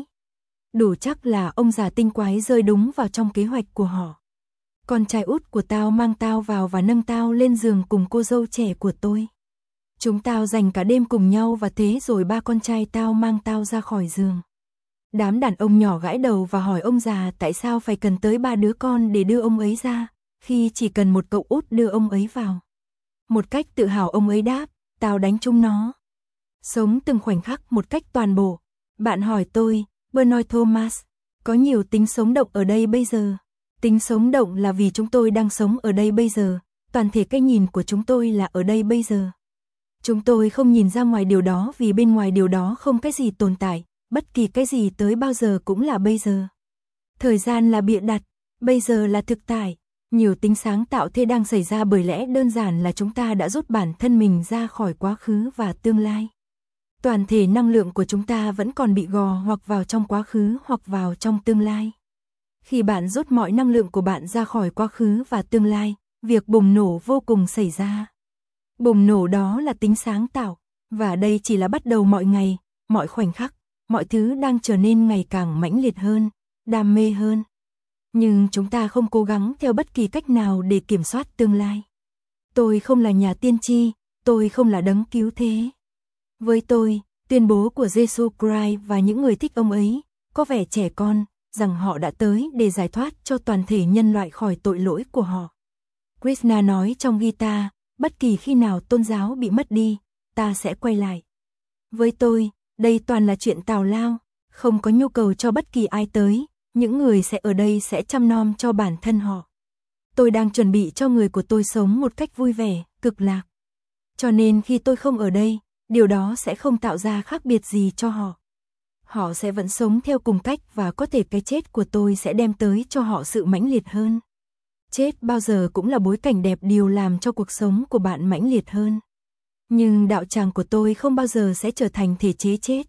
Đủ chắc là ông già tinh quái rơi đúng vào trong kế hoạch của họ. Con trai út của tao mang tao vào và nâng tao lên giường cùng cô dâu trẻ của tôi. Chúng tao dành cả đêm cùng nhau và thế rồi ba con trai tao mang tao ra khỏi giường. Đám đàn ông nhỏ gãi đầu và hỏi ông già tại sao phải cần tới 3 đứa con để đưa ông ấy ra, khi chỉ cần một cậu út đưa ông ấy vào. Một cách tự hào ông ấy đáp, tao đánh chúng nó. Sống từng khoảnh khắc một cách toàn bộ. Bạn hỏi tôi, Bernard Thomas, có nhiều tính sống động ở đây bây giờ. Tính sống động là vì chúng tôi đang sống ở đây bây giờ, toàn thể cái nhìn của chúng tôi là ở đây bây giờ. Chúng tôi không nhìn ra ngoài điều đó vì bên ngoài điều đó không cái gì tồn tại, bất kỳ cái gì tới bao giờ cũng là bây giờ. Thời gian là bịa đặt, bây giờ là thực tại. Nhiều tính sáng tạo thế đang xảy ra bởi lẽ đơn giản là chúng ta đã rút bản thân mình ra khỏi quá khứ và tương lai. Toàn thể năng lượng của chúng ta vẫn còn bị gò hoặc vào trong quá khứ hoặc vào trong tương lai. Khi bạn rút mọi năng lượng của bạn ra khỏi quá khứ và tương lai, việc bùng nổ vô cùng xảy ra. Bùng nổ đó là tính sáng tạo, và đây chỉ là bắt đầu mọi ngày, mọi khoảnh khắc, mọi thứ đang trở nên ngày càng mãnh liệt hơn, đam mê hơn. Nhưng chúng ta không cố gắng theo bất kỳ cách nào để kiểm soát tương lai. Tôi không là nhà tiên tri, tôi không là đấng cứu thế. Với tôi, tuyên bố của Jesus Christ và những người thích ông ấy, có vẻ trẻ con, rằng họ đã tới để giải thoát cho toàn thể nhân loại khỏi tội lỗi của họ. Krishna nói trong Gita, bất kỳ khi nào tôn giáo bị mất đi, ta sẽ quay lại. Với tôi, đây toàn là chuyện tào lao, không có nhu cầu cho bất kỳ ai tới, những người sẽ ở đây sẽ chăm nom cho bản thân họ. Tôi đang chuẩn bị cho người của tôi sống một cách vui vẻ, cực lạc. Cho nên khi tôi không ở đây, điều đó sẽ không tạo ra khác biệt gì cho họ. Họ sẽ vẫn sống theo cùng cách và có thể cái chết của tôi sẽ đem tới cho họ sự mãnh liệt hơn. Chết bao giờ cũng là bối cảnh đẹp điều làm cho cuộc sống của bạn mãnh liệt hơn. Nhưng đạo tràng của tôi không bao giờ sẽ trở thành thể chế chết.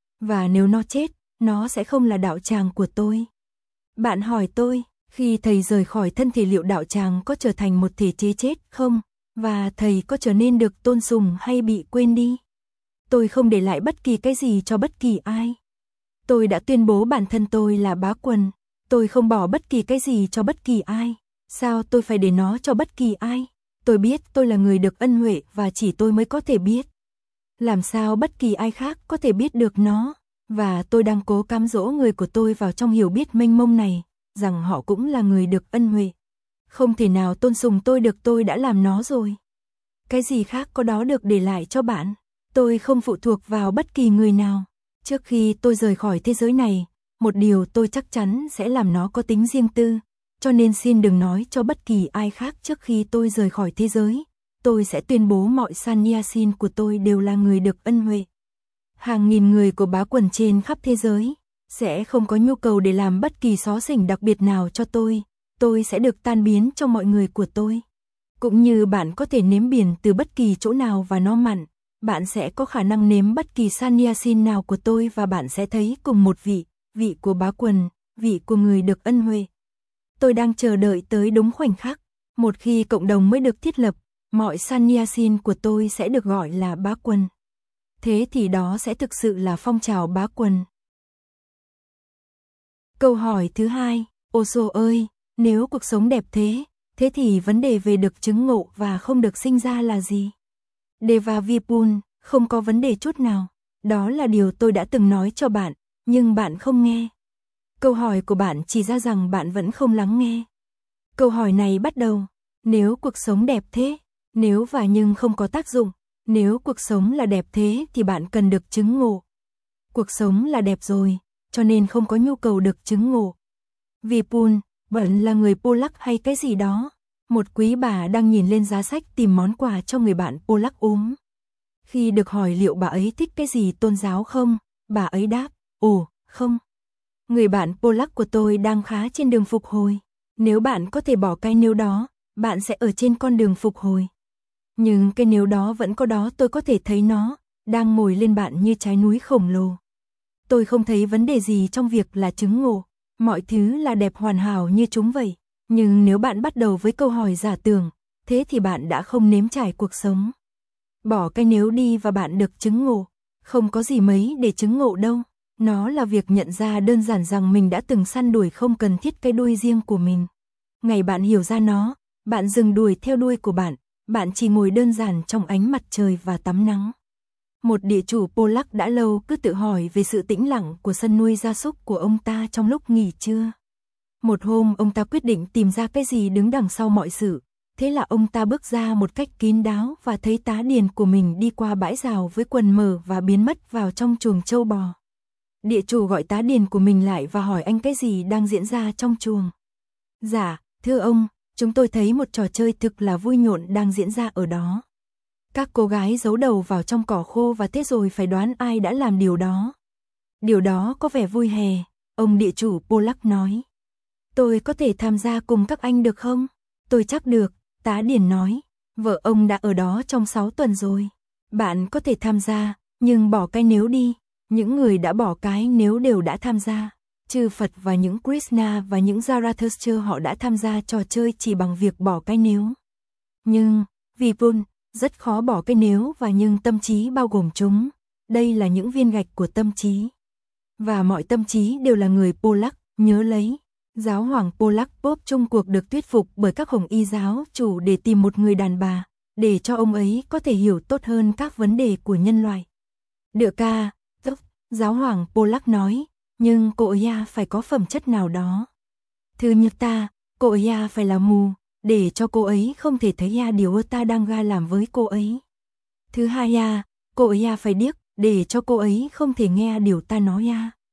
Và nếu nó chết, nó sẽ không là đạo tràng của tôi. Bạn hỏi tôi, khi thầy rời khỏi thân thể liệu đạo tràng có trở thành một thể chế chết không? Và thầy có trở nên được tôn sùng hay bị quên đi? Tôi không để lại bất kỳ cái gì cho bất kỳ ai. Tôi đã tuyên bố bản thân tôi là bá quần. Tôi không bỏ bất kỳ cái gì cho bất kỳ ai. Sao tôi phải để nó cho bất kỳ ai? Tôi biết tôi là người được ân huệ và chỉ tôi mới có thể biết. Làm sao bất kỳ ai khác có thể biết được nó? Và tôi đang cố cám dỗ người của tôi vào trong hiểu biết mênh mông này, rằng họ cũng là người được ân huệ. Không thể nào tôn sùng tôi được, tôi đã làm nó rồi. Cái gì khác có đó được để lại cho bạn? Tôi không phụ thuộc vào bất kỳ người nào. Trước khi tôi rời khỏi thế giới này, một điều tôi chắc chắn sẽ làm nó có tính riêng tư. Cho nên xin đừng nói cho bất kỳ ai khác trước khi tôi rời khỏi thế giới. Tôi sẽ tuyên bố mọi sannyasin của tôi đều là người được ân huệ. Hàng nghìn người của bá quần trên khắp thế giới sẽ không có nhu cầu để làm bất kỳ xó xỉnh đặc biệt nào cho tôi. Tôi sẽ được tan biến trong mọi người của tôi. Cũng như bạn có thể nếm biển từ bất kỳ chỗ nào và nó mặn, bạn sẽ có khả năng nếm bất kỳ sannyasin nào của tôi và bạn sẽ thấy cùng một vị, vị của bá quần, vị của người được ân huệ. Tôi đang chờ đợi tới đúng khoảnh khắc, một khi cộng đồng mới được thiết lập, mọi sannyasin của tôi sẽ được gọi là bá quần. Thế thì đó sẽ thực sự là phong trào bá quần. Câu hỏi thứ hai, Osho ơi, nếu cuộc sống đẹp thế thì vấn đề về được chứng ngộ và không được sinh ra là gì? Deva Vipul, không có vấn đề chút nào. Đó là điều tôi đã từng nói cho bạn, nhưng bạn không nghe. Câu hỏi của bạn chỉ ra rằng bạn vẫn không lắng nghe. Câu hỏi này bắt đầu, nếu cuộc sống đẹp thế, nếu và nhưng không có tác dụng, nếu cuộc sống là đẹp thế thì bạn cần được chứng ngộ. Cuộc sống là đẹp rồi, cho nên không có nhu cầu được chứng ngộ. Vipul, bạn là người Polak hay cái gì đó? Một quý bà đang nhìn lên giá sách tìm món quà cho người bạn Polak ốm. Khi được hỏi liệu bà ấy thích cái gì tôn giáo không, bà ấy đáp, ồ, không. Người bạn Polak của tôi đang khá trên đường phục hồi. Nếu bạn có thể bỏ cái nếu đó, bạn sẽ ở trên con đường phục hồi. Nhưng cái nếu đó vẫn có đó, tôi có thể thấy nó, đang ngồi lên bạn như trái núi khổng lồ. Tôi không thấy vấn đề gì trong việc là chứng ngộ. Mọi thứ là đẹp hoàn hảo như chúng vậy. Nhưng nếu bạn bắt đầu với câu hỏi giả tưởng, thế thì bạn đã không nếm trải cuộc sống. Bỏ cái nếu đi và bạn được chứng ngộ. Không có gì mấy để chứng ngộ đâu. Nó là việc nhận ra đơn giản rằng mình đã từng săn đuổi không cần thiết cái đuôi riêng của mình. Ngày bạn hiểu ra nó, bạn dừng đuổi theo đuôi của bạn chỉ ngồi đơn giản trong ánh mặt trời và tắm nắng. Một địa chủ Polack đã lâu cứ tự hỏi về sự tĩnh lặng của sân nuôi gia súc của ông ta trong lúc nghỉ trưa. Một hôm ông ta quyết định tìm ra cái gì đứng đằng sau mọi sự. Thế là ông ta bước ra một cách kín đáo và thấy tá điền của mình đi qua bãi rào với quần mở và biến mất vào trong chuồng trâu bò. Địa chủ gọi tá điền của mình lại và hỏi anh cái gì đang diễn ra trong chuồng. Dạ, thưa ông, chúng tôi thấy một trò chơi thực là vui nhộn đang diễn ra ở đó. Các cô gái giấu đầu vào trong cỏ khô và thế rồi phải đoán ai đã làm điều đó. Điều đó có vẻ vui hè, ông địa chủ Polack nói. Tôi có thể tham gia cùng các anh được không? Tôi chắc được, tá điền nói. Vợ ông đã ở đó trong 6 tuần rồi. Bạn có thể tham gia, nhưng bỏ cái nếu đi. Những người đã bỏ cái nếu đều đã tham gia. Chư Phật và những Krishna và những Zarathustra họ đã tham gia trò chơi chỉ bằng việc bỏ cái nếu. Nhưng, vì Vipul, rất khó bỏ cái nếu và nhưng tâm trí bao gồm chúng. Đây là những viên gạch của tâm trí. Và mọi tâm trí đều là người Polack, nhớ lấy. Giáo hoàng Polack Pope chung cuộc được thuyết phục bởi các hồng y giáo chủ để tìm một người đàn bà, để cho ông ấy có thể hiểu tốt hơn các vấn đề của nhân loại. Được ca, giáo hoàng Polack nói, nhưng cô ấy phải có phẩm chất nào đó. Thứ nhất cô ấy phải là mù, để cho cô ấy không thể thấy điều ta đang làm với cô ấy. Thứ hai cô ấy phải điếc, để cho cô ấy không thể nghe điều ta nói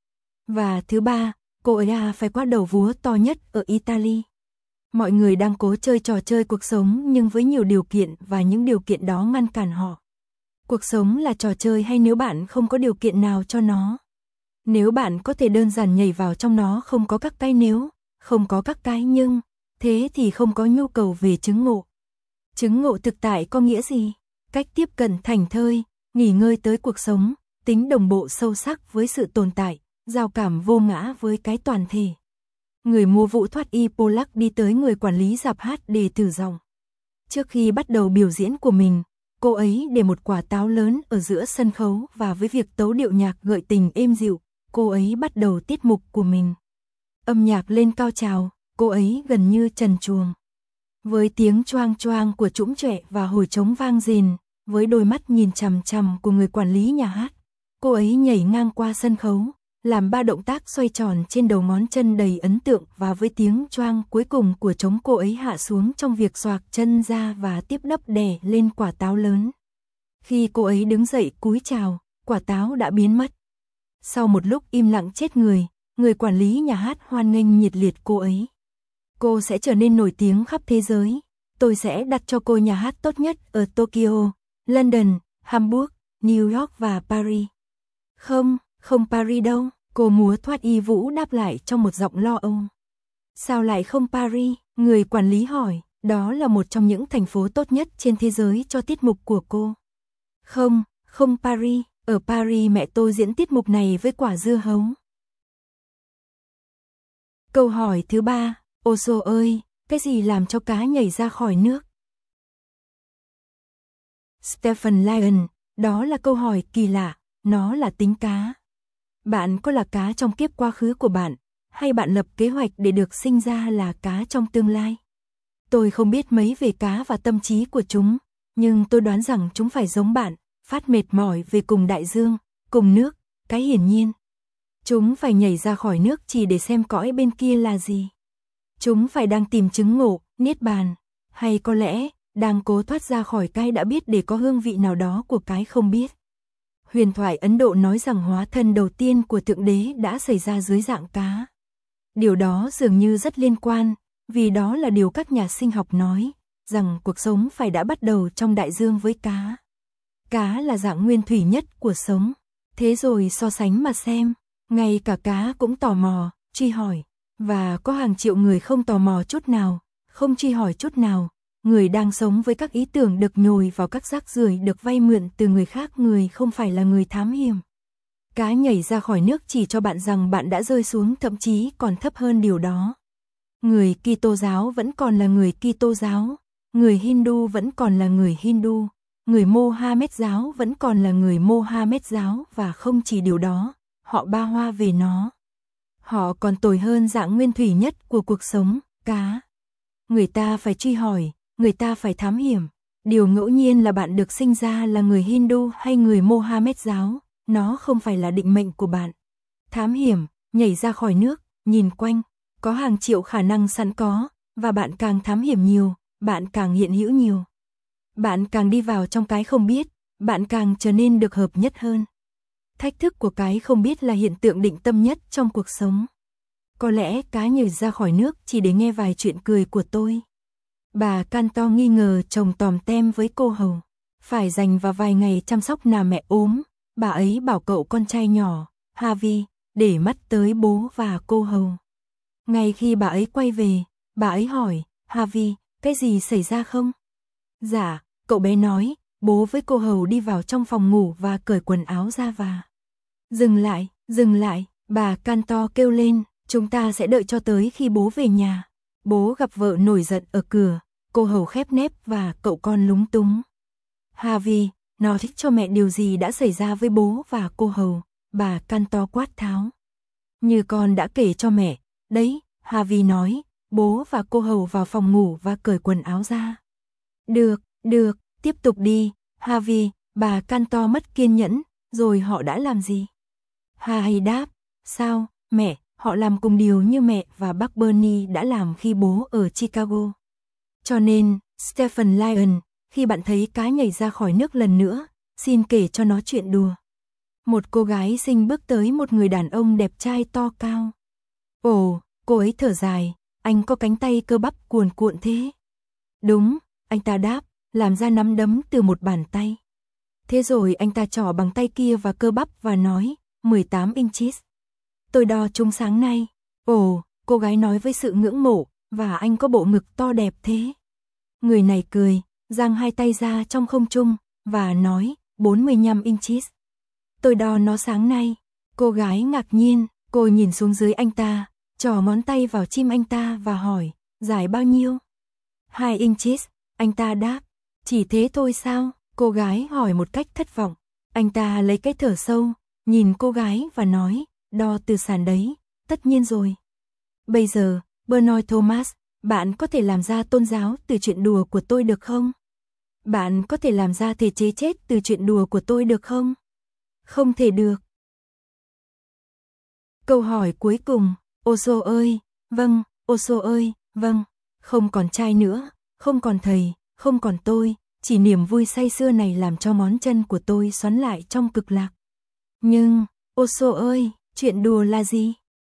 Và thứ ba, cô ấy phải qua đầu vúa to nhất ở Italy. Mọi người đang cố chơi trò chơi cuộc sống nhưng với nhiều điều kiện và những điều kiện đó ngăn cản họ. Cuộc sống là trò chơi hay nếu bạn không có điều kiện nào cho nó. Nếu bạn có thể đơn giản nhảy vào trong nó không có các cái nếu, không có các cái nhưng, thế thì không có nhu cầu về chứng ngộ. Chứng ngộ thực tại có nghĩa gì? Cách tiếp cận thảnh thơi, nghỉ ngơi tới cuộc sống, tính đồng bộ sâu sắc với sự tồn tại, giao cảm vô ngã với cái toàn thể. Người múa vũ thoát y Polack đi tới người quản lý rạp hát để thử giọng. Trước khi bắt đầu biểu diễn của mình, cô ấy để một quả táo lớn ở giữa sân khấu và với việc tấu điệu nhạc gợi tình êm dịu, cô ấy bắt đầu tiết mục của mình. Âm nhạc lên cao trào, cô ấy gần như trần truồng. Với tiếng choang choang của trũng trệ và hồi trống vang rền, với đôi mắt nhìn chằm chằm của người quản lý nhà hát, cô ấy nhảy ngang qua sân khấu, làm 3 động tác xoay tròn trên đầu ngón chân đầy ấn tượng và với tiếng choang cuối cùng của trống cô ấy hạ xuống trong việc xoạc chân ra và tiếp đắp đè lên quả táo lớn. Khi cô ấy đứng dậy cúi chào, quả táo đã biến mất. Sau một lúc im lặng chết người, người quản lý nhà hát hoan nghênh nhiệt liệt cô ấy. Cô sẽ trở nên nổi tiếng khắp thế giới. Tôi sẽ đặt cho cô nhà hát tốt nhất ở Tokyo, London, Hamburg, New York và Paris. Không Paris đâu, cô múa thoát y vũ đáp lại trong một giọng lo âu. Sao lại không Paris? Người quản lý hỏi, đó là một trong những thành phố tốt nhất trên thế giới cho tiết mục của cô. Không Paris, ở Paris mẹ tôi diễn tiết mục này với quả dưa hấu. Câu hỏi thứ 3, Osho ơi, cái gì làm cho cá nhảy ra khỏi nước? Stephen Lyon, đó là câu hỏi kỳ lạ, nó là tính cá. Bạn có là cá trong kiếp quá khứ của bạn, hay bạn lập kế hoạch để được sinh ra là cá trong tương lai? Tôi không biết mấy về cá và tâm trí của chúng, nhưng tôi đoán rằng chúng phải giống bạn, phát mệt mỏi về cùng đại dương, cùng nước, cái hiển nhiên. Chúng phải nhảy ra khỏi nước chỉ để xem cõi bên kia là gì. Chúng phải đang tìm chứng ngộ, niết bàn, hay có lẽ đang cố thoát ra khỏi cái đã biết để có hương vị nào đó của cái không biết. Huyền thoại Ấn Độ nói rằng hóa thân đầu tiên của Thượng Đế đã xảy ra dưới dạng cá. Điều đó dường như rất liên quan, vì đó là điều các nhà sinh học nói, rằng cuộc sống phải đã bắt đầu trong đại dương với cá. Cá là dạng nguyên thủy nhất của sống. Thế rồi so sánh mà xem, ngay cả cá cũng tò mò, truy hỏi. Và có hàng triệu người không tò mò chút nào, không truy hỏi chút nào. Người đang sống với các ý tưởng được nhồi vào các rác rưởi được vay mượn từ người khác, người không phải là người thám hiểm. Cá nhảy ra khỏi nước chỉ cho bạn rằng bạn đã rơi xuống, thậm chí còn thấp hơn điều đó. Người Kitô giáo vẫn còn là người Kitô giáo, người Hindu vẫn còn là người Hindu, người Mohammed giáo vẫn còn là người Mohammed giáo và không chỉ điều đó, họ ba hoa về nó. Họ còn tồi hơn dạng nguyên thủy nhất của cuộc sống, cá. Người ta phải truy hỏi, người ta phải thám hiểm. Điều ngẫu nhiên là bạn được sinh ra là người Hindu hay người Mohammed giáo, nó không phải là định mệnh của bạn. Thám hiểm, nhảy ra khỏi nước, nhìn quanh, có hàng triệu khả năng sẵn có, và bạn càng thám hiểm nhiều, bạn càng hiện hữu nhiều. Bạn càng đi vào trong cái không biết, bạn càng trở nên được hợp nhất hơn. Thách thức của cái không biết là hiện tượng định tâm nhất trong cuộc sống. Có lẽ cá nhảy ra khỏi nước chỉ để nghe vài chuyện cười của tôi. Bà Cantor nghi ngờ chồng tòm tem với cô hầu. Phải dành vào vài ngày chăm sóc nà mẹ ốm, bà ấy bảo cậu con trai nhỏ, Harvey, để mắt tới bố và cô hầu. Ngay khi bà ấy quay về, bà ấy hỏi, Harvey, cái gì xảy ra không? Dạ, cậu bé nói, bố với cô hầu đi vào trong phòng ngủ và cởi quần áo ra và... Dừng lại, bà Cantor kêu lên, chúng ta sẽ đợi cho tới khi bố về nhà. Bố gặp vợ nổi giận ở cửa, cô hầu khép nép và cậu con lúng túng. Harvey, nó thích cho mẹ điều gì đã xảy ra với bố và cô hầu, bà Cantor quát tháo. Như con đã kể cho mẹ, đấy, Harvey nói, bố và cô hầu vào phòng ngủ và cởi quần áo ra. Được, tiếp tục đi, Harvey, bà Cantor mất kiên nhẫn, rồi họ đã làm gì? Harvey đáp, sao, mẹ, họ làm cùng điều như mẹ và bác Bernie đã làm khi bố ở Chicago. Cho nên, Stephen Lyon, khi bạn thấy cá nhảy ra khỏi nước lần nữa, xin kể cho nó chuyện đùa. Một cô gái xinh bước tới một người đàn ông đẹp trai to cao. Ồ, cô ấy thở dài, anh có cánh tay cơ bắp cuồn cuộn thế. Đúng, anh ta đáp, làm ra nắm đấm từ một bàn tay. Thế rồi anh ta trỏ bằng tay kia vào cơ bắp và nói, 18 inches. Tôi đo chúng sáng nay. Ồ, cô gái nói với sự ngưỡng mộ, và anh có bộ ngực to đẹp thế. Người này cười, giang hai tay ra trong không trung, và nói, 45 inches. Tôi đo nó sáng nay. Cô gái ngạc nhiên, cô nhìn xuống dưới anh ta, trỏ ngón tay vào chim anh ta và hỏi, dài bao nhiêu? 2 inches, anh ta đáp. Chỉ thế thôi sao? Cô gái hỏi một cách thất vọng. Anh ta lấy cái thở sâu, nhìn cô gái và nói, đo từ sàn đấy, tất nhiên rồi. Bây giờ, Bernard Thomas, bạn có thể làm ra tôn giáo từ chuyện đùa của tôi được không? Bạn có thể làm ra thể chế chết từ chuyện đùa của tôi được không? Không thể được. Câu hỏi cuối cùng, Osho ơi, vâng, Osho ơi, vâng, không còn trai nữa, không còn thầy, không còn tôi, chỉ niềm vui say sưa này làm cho ngón chân của tôi xoắn lại trong cực lạc. Nhưng, Osho ơi, chuyện đùa là gì?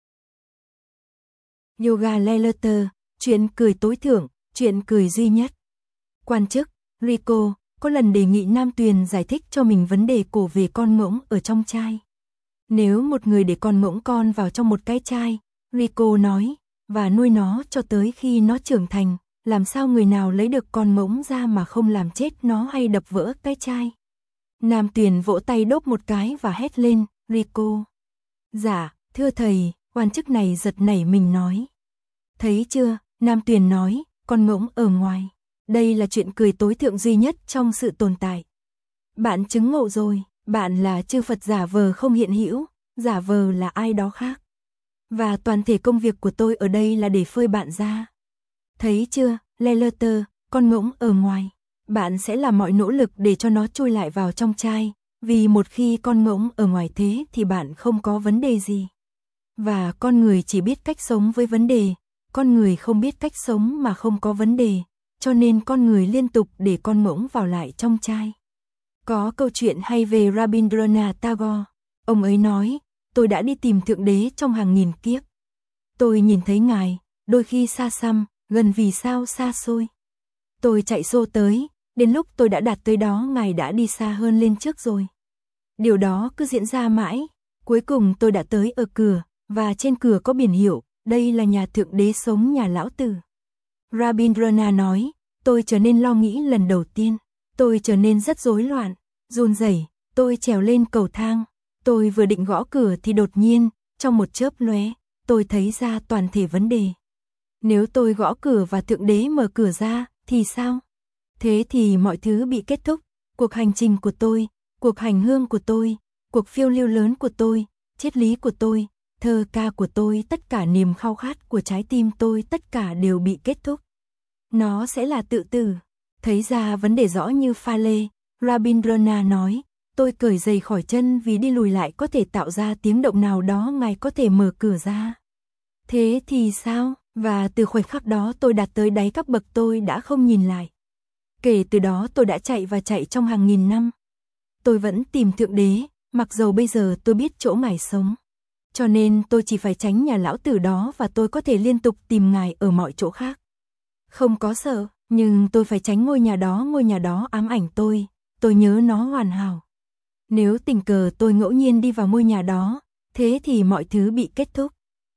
Yoga Letter, chuyện cười tối thượng, chuyện cười duy nhất. Quan chức, Rico, có lần đề nghị Nam Tuyền giải thích cho mình vấn đề cổ về con ngỗng ở trong chai. Nếu một người để con ngỗng con vào trong một cái chai, Rico nói, và nuôi nó cho tới khi nó trưởng thành, làm sao người nào lấy được con ngỗng ra mà không làm chết nó hay đập vỡ cái chai? Nam Tuyền vỗ tay đốp một cái và hét lên, Rico. Dạ, thưa thầy, quan chức này giật nảy mình nói. Thấy chưa, Nam Tuyền nói, con ngỗng ở ngoài. Đây là chuyện cười tối thượng duy nhất trong sự tồn tại. Bạn chứng ngộ rồi, bạn là chư Phật giả vờ không hiện hữu, giả vờ là ai đó khác. Và toàn thể công việc của tôi ở đây là để phơi bạn ra. Thấy chưa, Leleter, con ngỗng ở ngoài. Bạn sẽ làm mọi nỗ lực để cho nó chui lại vào trong chai, vì một khi con ngỗng ở ngoài thế thì bạn không có vấn đề gì. Và con người chỉ biết cách sống với vấn đề, con người không biết cách sống mà không có vấn đề, cho nên con người liên tục để con ngỗng vào lại trong chai. Có câu chuyện hay về Rabindranath Tagore, ông ấy nói, tôi đã đi tìm Thượng Đế trong hàng nghìn kiếp. Tôi nhìn thấy Ngài, đôi khi xa xăm, gần vì sao xa xôi. Tôi chạy xô tới, đến lúc tôi đã đạt tới đó Ngài đã đi xa hơn lên trước rồi. Điều đó cứ diễn ra mãi, cuối cùng tôi đã tới ở cửa, và trên cửa có biển hiệu, đây là nhà Thượng Đế sống nhà lão tử. Rabindranath nói, tôi trở nên lo nghĩ lần đầu tiên, tôi trở nên rất rối loạn, run rẩy, tôi trèo lên cầu thang, tôi vừa định gõ cửa thì đột nhiên, trong một chớp lóe, tôi thấy ra toàn thể vấn đề. Nếu tôi gõ cửa và Thượng Đế mở cửa ra, thì sao? Thế thì mọi thứ bị kết thúc, cuộc hành trình của tôi, cuộc hành hương của tôi, cuộc phiêu lưu lớn của tôi, triết lý của tôi, thơ ca của tôi, tất cả niềm khao khát của trái tim tôi, tất cả đều bị kết thúc. Nó sẽ là tự tử. Thấy ra vấn đề rõ như pha lê, Rabindranath nói, tôi cởi giày khỏi chân vì đi lùi lại có thể tạo ra tiếng động nào đó, Ngài có thể mở cửa ra. Thế thì sao? Và từ khoảnh khắc đó tôi đạt tới đáy các bậc, tôi đã không nhìn lại. Kể từ đó tôi đã chạy và chạy trong hàng nghìn năm. Tôi vẫn tìm Thượng Đế, mặc dầu bây giờ tôi biết chỗ Ngài sống. Cho nên tôi chỉ phải tránh nhà lão tử đó và tôi có thể liên tục tìm Ngài ở mọi chỗ khác. Không có sợ, nhưng tôi phải tránh ngôi nhà đó ám ảnh tôi nhớ nó hoàn hảo. Nếu tình cờ tôi ngẫu nhiên đi vào ngôi nhà đó, thế thì mọi thứ bị kết thúc.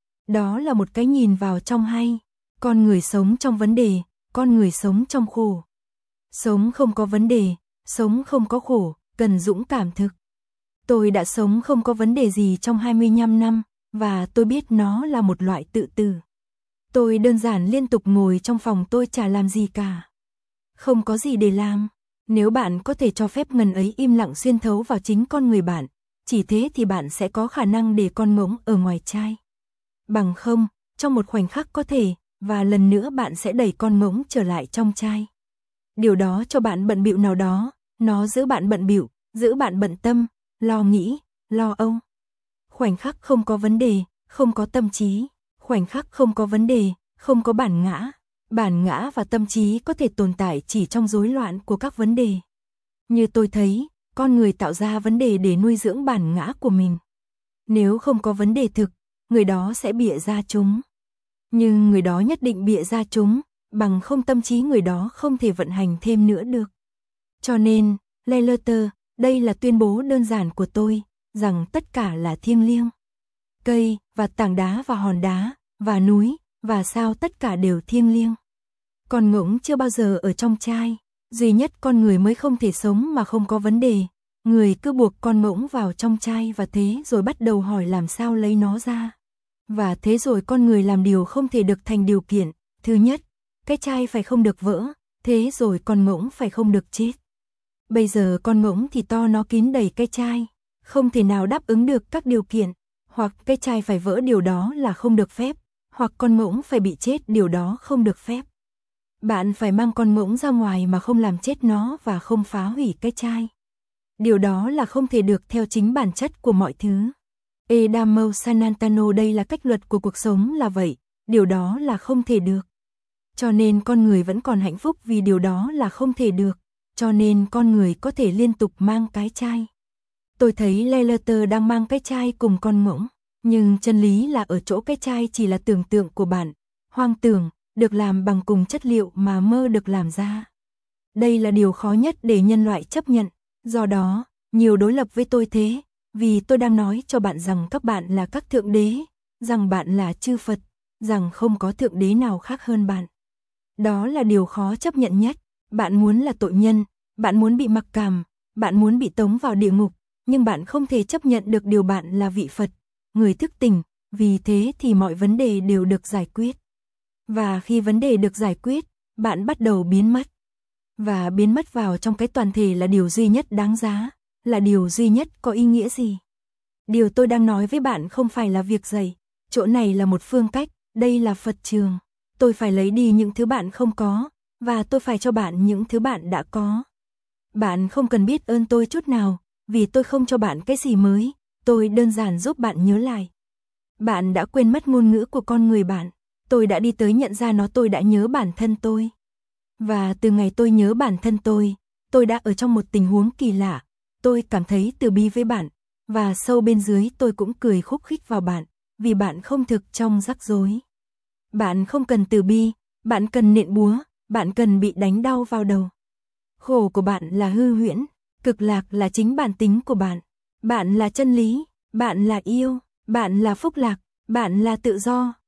Đó là một cái nhìn vào trong hay. Con người sống trong vấn đề, con người sống trong khổ. Sống không có vấn đề, sống không có khổ, cần dũng cảm thực. Tôi đã sống không có vấn đề gì trong 25 năm, và tôi biết nó là một loại tự tử. Tôi đơn giản liên tục ngồi trong phòng, tôi chả làm gì cả. Không có gì để làm. Nếu bạn có thể cho phép ngần ấy im lặng xuyên thấu vào chính con người bạn, chỉ thế thì bạn sẽ có khả năng để con ngỗng ở ngoài chai. Bằng không, trong một khoảnh khắc có thể, và lần nữa bạn sẽ đẩy con ngỗng trở lại trong chai. Điều đó cho bạn bận bịu nào đó, nó giữ bạn bận bịu, giữ bạn bận tâm, lo nghĩ, lo âu. Khoảnh khắc không có vấn đề, không có tâm trí. Khoảnh khắc không có vấn đề, không có bản ngã. Bản ngã và tâm trí có thể tồn tại chỉ trong rối loạn của các vấn đề. Như tôi thấy, con người tạo ra vấn đề để nuôi dưỡng bản ngã của mình. Nếu không có vấn đề thực, người đó sẽ bịa ra chúng. Nhưng người đó nhất định bịa ra chúng, bằng không tâm trí người đó không thể vận hành thêm nữa được. Cho nên, Leleter, đây là tuyên bố đơn giản của tôi, rằng tất cả là thiêng liêng. Cây, và tảng đá và hòn đá, và núi, và sao tất cả đều thiêng liêng. Con ngỗng chưa bao giờ ở trong chai, duy nhất con người mới không thể sống mà không có vấn đề. Người cứ buộc con ngỗng vào trong chai và thế rồi bắt đầu hỏi làm sao lấy nó ra. Và thế rồi con người làm điều không thể được thành điều kiện. Thứ nhất, cái chai phải không được vỡ, thế rồi con ngỗng phải không được chết. Bây giờ con ngỗng thì to, nó kín đầy cái chai, không thể nào đáp ứng được các điều kiện. Hoặc cái chai phải vỡ, điều đó là không được phép. Hoặc con ngỗng phải bị chết, điều đó không được phép. Bạn phải mang con ngỗng ra ngoài mà không làm chết nó và không phá hủy cái chai. Điều đó là không thể được theo chính bản chất của mọi thứ. Edamo Sanantano, đây là cách luật của cuộc sống là vậy, điều đó là không thể được. Cho nên con người vẫn còn hạnh phúc vì điều đó là không thể được. Cho nên con người có thể liên tục mang cái chai. Tôi thấy Leleter đang mang cái chai cùng con ngỗng. Nhưng chân lý là ở chỗ cái chai chỉ là tưởng tượng của bạn, hoang tưởng, được làm bằng cùng chất liệu mà mơ được làm ra. Đây là điều khó nhất để nhân loại chấp nhận, do đó, nhiều đối lập với tôi thế, vì tôi đang nói cho bạn rằng các bạn là các thượng đế, rằng bạn là chư Phật, rằng không có thượng đế nào khác hơn bạn. Đó là điều khó chấp nhận nhất, bạn muốn là tội nhân, bạn muốn bị mặc cảm, bạn muốn bị tống vào địa ngục, nhưng bạn không thể chấp nhận được điều bạn là vị Phật, người thức tỉnh, vì thế thì mọi vấn đề đều được giải quyết. Và khi vấn đề được giải quyết, bạn bắt đầu biến mất. Và biến mất vào trong cái toàn thể là điều duy nhất đáng giá, là điều duy nhất có ý nghĩa gì. Điều tôi đang nói với bạn không phải là việc dạy, chỗ này là một phương cách, đây là Phật trường. Tôi phải lấy đi những thứ bạn không có, và tôi phải cho bạn những thứ bạn đã có. Bạn không cần biết ơn tôi chút nào, vì tôi không cho bạn cái gì mới, tôi đơn giản giúp bạn nhớ lại. Bạn đã quên mất ngôn ngữ của con người bạn, tôi đã đi tới nhận ra nó, tôi đã nhớ bản thân tôi. Và từ ngày tôi nhớ bản thân tôi đã ở trong một tình huống kỳ lạ, tôi cảm thấy từ bi với bạn, và sâu bên dưới tôi cũng cười khúc khích vào bạn, vì bạn không thực trong rắc rối. Bạn không cần từ bi, bạn cần nện búa, bạn cần bị đánh đau vào đầu. Khổ của bạn là hư huyễn, cực lạc là chính bản tính của bạn. Bạn là chân lý, bạn là yêu, bạn là phúc lạc, bạn là tự do,